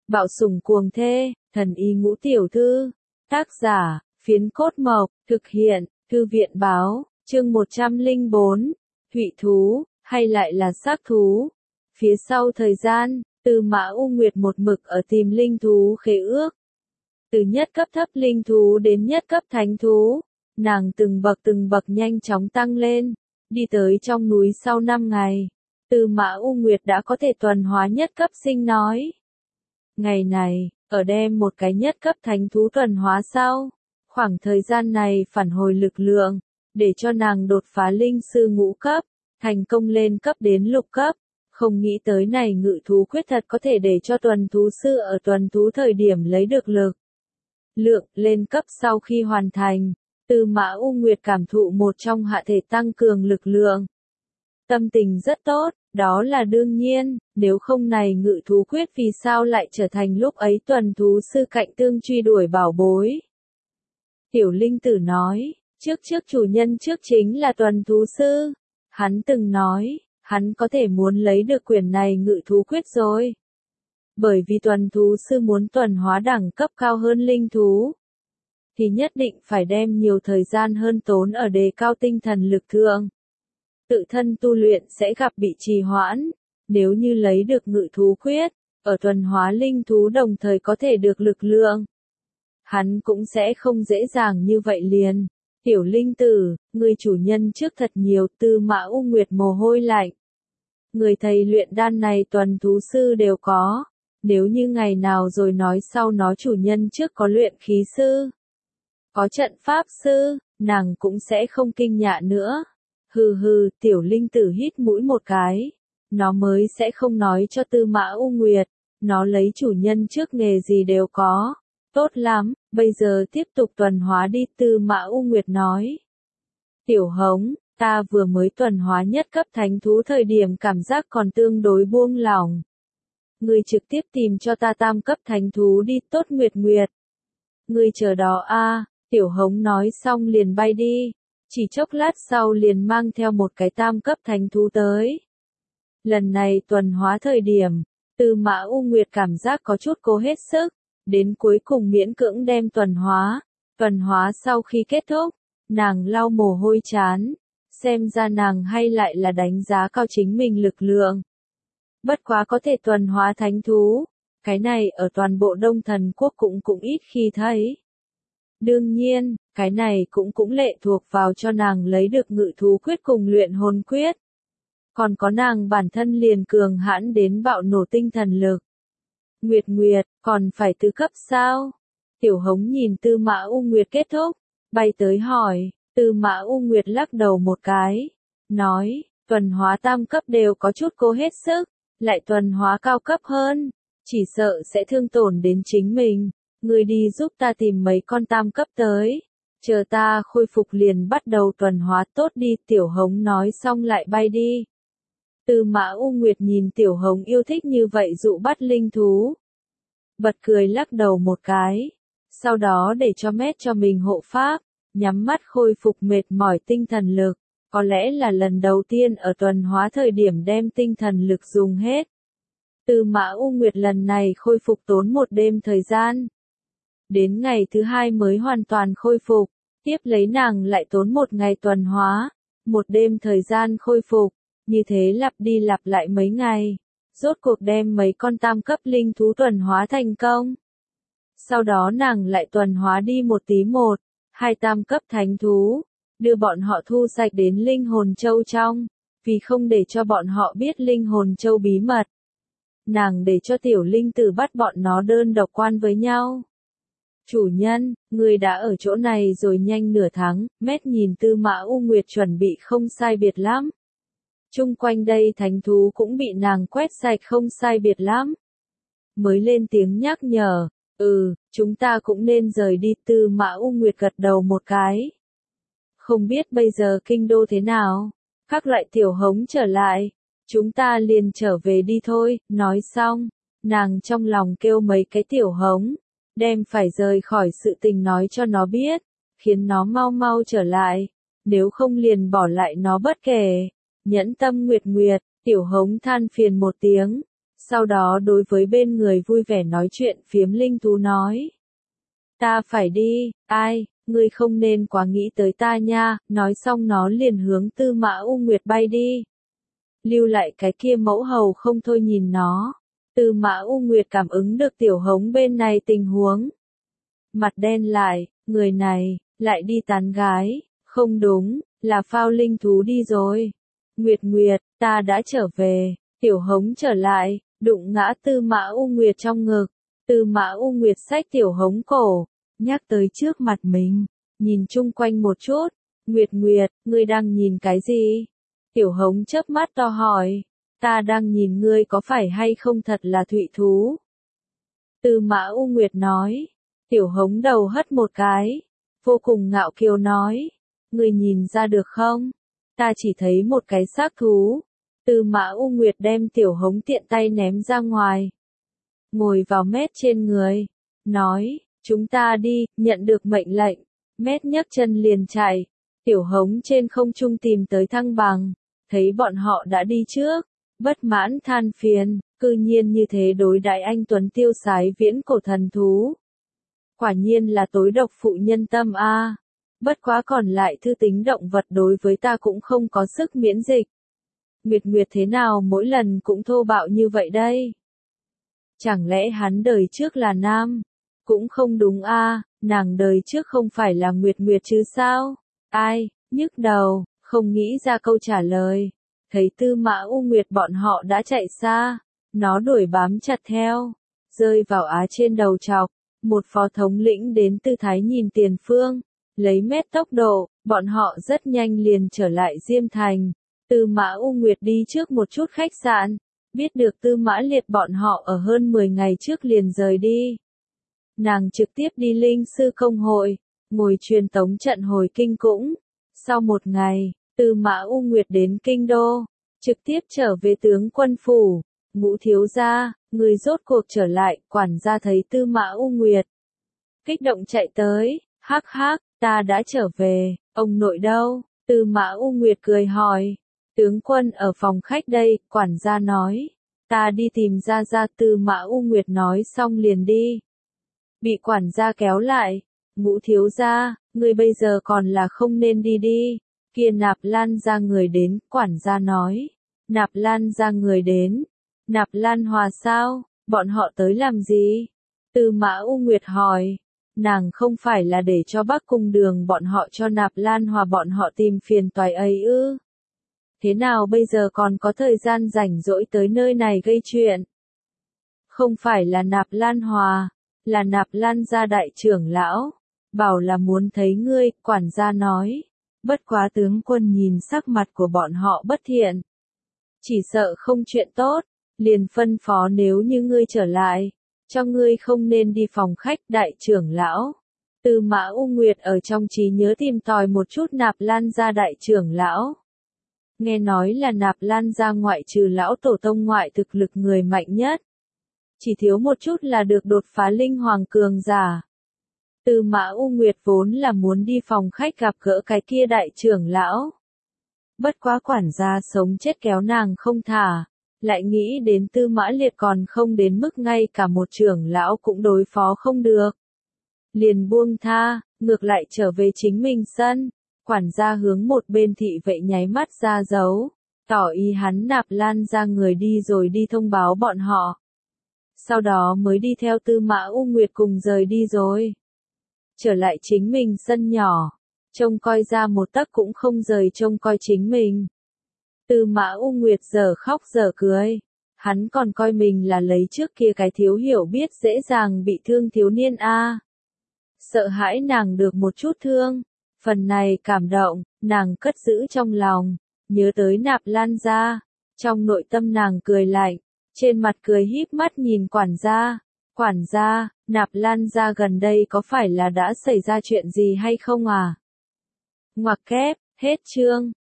Bạo sủng cuồng thê, thần y ngũ tiểu thư. Tác giả, Phiến Cốt Mộc, thực hiện, Thư viện báo, chương 104, Thụy thú, hay lại là xác thú. Phía sau thời gian, Tư Mã U Nguyệt một mực ở tìm linh thú khế ước. Từ nhất cấp thấp linh thú đến nhất cấp thánh thú, nàng từng bậc nhanh chóng tăng lên, đi tới trong núi sau 5 ngày. Tư Mã U Nguyệt đã có thể tuần hóa nhất cấp sinh nói. Ngày này, ở đem một cái nhất cấp thánh thú tuần hóa sau, khoảng thời gian này phản hồi lực lượng, để cho nàng đột phá linh sư ngũ cấp, thành công lên cấp đến lục cấp. Không nghĩ tới này ngự thú quyết thật có thể để cho tuần thú sư ở tuần thú thời điểm lấy được lực lượng lên cấp. Sau khi hoàn thành, Tư Mã U Nguyệt cảm thụ một trong hạ thể tăng cường lực lượng. Tâm tình rất tốt, đó là đương nhiên, nếu không này ngự thú quyết vì sao lại trở thành lúc ấy tuần thú sư cạnh tương truy đuổi bảo bối. Tiểu linh tử nói, trước chủ nhân trước chính là tuần thú sư. Hắn từng nói, hắn có thể muốn lấy được quyển này ngự thú quyết rồi. Bởi vì tuần thú sư muốn tuần hóa đẳng cấp cao hơn linh thú, thì nhất định phải đem nhiều thời gian hơn tốn ở đề cao tinh thần lực thượng. Tự thân tu luyện sẽ gặp bị trì hoãn, nếu như lấy được ngự thú quyết, ở tuần hóa linh thú đồng thời có thể được lực lượng. Hắn cũng sẽ không dễ dàng như vậy liền. Tiểu linh tử, người chủ nhân trước thật nhiều. Tư Mã U Nguyệt mồ hôi lạnh. Người thầy luyện đan này tuần thú sư đều có. Nếu như ngày nào rồi nói sau nó chủ nhân trước có luyện khí sư, có trận pháp sư, nàng cũng sẽ không kinh nhạ nữa. Hừ, tiểu linh tử hít mũi một cái. Nó mới sẽ không nói cho Tư Mã U Nguyệt. Nó lấy chủ nhân trước nghề gì đều có. Tốt lắm, bây giờ tiếp tục tuần hóa đi. Tư Mã U Nguyệt nói. Tiểu hống, ta vừa mới tuần hóa nhất cấp thánh thú thời điểm cảm giác còn tương đối buông lỏng. Ngươi trực tiếp tìm cho ta tam cấp thánh thú đi. Tốt Nguyệt Nguyệt. Ngươi chờ đó a. Tiểu hống nói xong liền bay đi. Chỉ chốc lát sau liền mang theo một cái tam cấp thánh thú tới. Lần này tuần hóa thời điểm, Tư Mã U Nguyệt cảm giác có chút cố hết sức, đến cuối cùng miễn cưỡng đem tuần hóa. Tuần hóa sau khi kết thúc, nàng lau mồ hôi chán, xem ra nàng hay lại là đánh giá cao chính mình lực lượng. Bất quá có thể tuần hóa thánh thú, cái này ở toàn bộ Đông Thần Quốc cũng ít khi thấy. Đương nhiên, cái này cũng lệ thuộc vào cho nàng lấy được ngự thú quyết cùng luyện hồn quyết. Còn có nàng bản thân liền cường hãn đến bạo nổ tinh thần lực. Nguyệt, còn phải tứ cấp sao? Tiểu hống nhìn Tư Mã U Nguyệt kết thúc, bay tới hỏi. Tư Mã U Nguyệt lắc đầu một cái, nói, tuần hóa tam cấp đều có chút cố hết sức, lại tuần hóa cao cấp hơn, chỉ sợ sẽ thương tổn đến chính mình. Ngươi đi giúp ta tìm mấy con tam cấp tới, chờ ta khôi phục liền bắt đầu tuần hóa. Tốt đi. Tiểu hống nói xong lại bay đi. Tư Mã U Nguyệt nhìn tiểu hống yêu thích như vậy dụ bắt linh thú, bật cười lắc đầu một cái, sau đó để cho mét cho mình hộ pháp, nhắm mắt khôi phục mệt mỏi tinh thần lực. Có lẽ là lần đầu tiên ở tuần hóa thời điểm đem tinh thần lực dùng hết. Tư Mã U Nguyệt lần này khôi phục tốn một đêm thời gian. Đến ngày thứ 2 mới hoàn toàn khôi phục, tiếp lấy nàng lại tốn một ngày tuần hóa, một đêm thời gian khôi phục, như thế lặp đi lặp lại mấy ngày, rốt cuộc đem mấy con tam cấp linh thú tuần hóa thành công. Sau đó nàng lại tuần hóa đi một tí một, 2 tam cấp thánh thú, đưa bọn họ thu sạch đến linh hồn châu trong, vì không để cho bọn họ biết linh hồn châu bí mật. Nàng để cho tiểu linh tử bắt bọn nó đơn độc quan với nhau. Chủ nhân, người đã ở chỗ này rồi nhanh nửa tháng. Mét nhìn Tư Mã U Nguyệt chuẩn bị không sai biệt lắm. Chung quanh đây thánh thú cũng bị nàng quét sạch không sai biệt lắm. Mới lên tiếng nhắc nhở, chúng ta cũng nên rời đi. Tư Mã U Nguyệt gật đầu một cái. Không biết bây giờ kinh đô thế nào? Các loại tiểu hống trở lại, chúng ta liền trở về đi thôi. Nói xong, nàng trong lòng kêu mấy cái tiểu hống, đem phải rời khỏi sự tình nói cho nó biết, khiến nó mau trở lại, nếu không liền bỏ lại nó bất kể. Nhẫn tâm Nguyệt, tiểu hống than phiền một tiếng, Sau đó đối với bên người vui vẻ nói chuyện phiếm linh thú nói. Ta phải đi, ai, ngươi không nên quá nghĩ tới ta nha, nói xong nó liền hướng Tư Mã U Nguyệt bay đi. Lưu lại cái kia mẫu hầu không thôi nhìn nó. Tư Mã U Nguyệt cảm ứng được Tiểu Hống bên này tình huống. Mặt đen lại, người này, lại đi tán gái, không đúng, là phao linh thú đi rồi. Nguyệt Nguyệt, ta đã trở về, Tiểu Hống trở lại, đụng ngã Tư Mã U Nguyệt trong ngực. Tư Mã U Nguyệt xách Tiểu Hống cổ, nhắc tới trước mặt mình, nhìn chung quanh một chút. Nguyệt Nguyệt, ngươi đang nhìn cái gì? Tiểu Hống chớp mắt to hỏi. Ta đang nhìn ngươi có phải hay không thật là thụy thú. Tư Mã U Nguyệt nói. Tiểu Hống đầu hất một cái, vô cùng ngạo kiều nói. Ngươi nhìn ra được không? Ta chỉ thấy một cái xác thú. Tư Mã U Nguyệt đem Tiểu Hống tiện tay ném ra ngoài. Ngồi vào mét trên người. Nói, chúng ta đi, nhận được mệnh lệnh. Mét nhấc chân liền chạy. Tiểu Hống trên không trung tìm tới thăng bằng. Thấy bọn họ đã đi trước. Bất mãn than phiền, cư nhiên như thế đối đãi anh Tuấn tiêu sái viễn cổ thần thú. Quả nhiên là tối độc phụ nhân tâm a. Bất quá còn lại thư tính động vật đối với ta cũng không có sức miễn dịch. Nguyệt Nguyệt thế nào mỗi lần cũng thô bạo như vậy đây? Chẳng lẽ hắn đời trước là nam? Cũng không đúng a, nàng đời trước không phải là Nguyệt Nguyệt chứ sao? Ai, nhức đầu, không nghĩ ra câu trả lời. Thấy Tư Mã U Nguyệt bọn họ đã chạy xa, nó đuổi bám chặt theo, rơi vào á trên đầu chọc. Một phó thống lĩnh đến tư thái nhìn tiền phương, lấy mét tốc độ, bọn họ rất nhanh liền trở lại Diêm Thành. Tư Mã U Nguyệt đi trước một chút khách sạn, biết được Tư Mã Liệt bọn họ ở hơn 10 ngày trước liền rời đi. Nàng trực tiếp đi Linh Sư Công hội, ngồi truyền tống trận hồi kinh cũng. Sau một ngày, Tư Mã U Nguyệt đến Kinh Đô, trực tiếp trở về tướng quân phủ. Ngũ thiếu gia, người rốt cuộc trở lại, quản gia thấy Tư Mã U Nguyệt. Kích động chạy tới, hắc hắc, ta đã trở về, ông nội đâu? Tư Mã U Nguyệt cười hỏi. Tướng quân ở phòng khách đây, quản gia nói. Ta đi tìm ra ra. Tư Mã U Nguyệt nói xong liền đi. Bị quản gia kéo lại. Ngũ thiếu gia, ngươi bây giờ còn là không nên đi đi. Kia Nạp Lan ra người đến, quản gia nói. Nạp Lan ra người đến. Nạp Lan Hòa sao? Bọn họ tới làm gì? Tư Mã U Nguyệt hỏi. Nàng không phải là để cho Bắc Cung Đường bọn họ cho Nạp Lan Hòa bọn họ tìm phiền toái ấy ư? Thế nào bây giờ còn có thời gian rảnh rỗi tới nơi này gây chuyện? Không phải là Nạp Lan Hòa, là Nạp Lan gia đại trưởng lão. Bảo là muốn thấy ngươi, quản gia nói. Bất quá tướng quân nhìn sắc mặt của bọn họ bất thiện. Chỉ sợ không chuyện tốt. Liền phân phó nếu như ngươi trở lại, cho ngươi không nên đi phòng khách. Đại trưởng lão. Tư Mã U Nguyệt ở trong trí nhớ tìm tòi một chút Nạp Lan gia đại trưởng lão. Nghe nói là Nạp Lan gia ngoại trừ lão tổ tông ngoại thực lực người mạnh nhất. Chỉ thiếu một chút là được đột phá linh hoàng cường giả. Tư Mã U Nguyệt vốn là muốn đi phòng khách gặp gỡ cái kia đại trưởng lão. Bất quá quản gia sống chết kéo nàng không thả. Lại nghĩ đến Tư Mã Liệt còn không đến mức ngay cả một trưởng lão cũng đối phó không được. Liền buông tha, ngược lại trở về chính mình sân. Quản gia hướng một bên thị vệ nháy mắt ra dấu, tỏ ý hắn Nạp Lan ra người đi rồi đi thông báo bọn họ. Sau đó mới đi theo Tư Mã U Nguyệt cùng rời đi rồi. Trở lại chính mình sân nhỏ, trông coi ra một tấc cũng không rời trông coi chính mình. Tư Mã U Nguyệt giờ khóc giờ cười. Hắn còn coi mình là lấy trước kia cái thiếu hiểu biết dễ dàng bị thương thiếu niên a. Sợ hãi nàng được một chút thương. Phần này cảm động, nàng cất giữ trong lòng. Nhớ tới Nạp Lan gia. Trong nội tâm nàng cười lạnh. Trên mặt cười híp mắt nhìn quản gia. Quản gia, Nạp Lan gia gần đây có phải là đã xảy ra chuyện gì hay không à? Ngoặc kép, hết chương.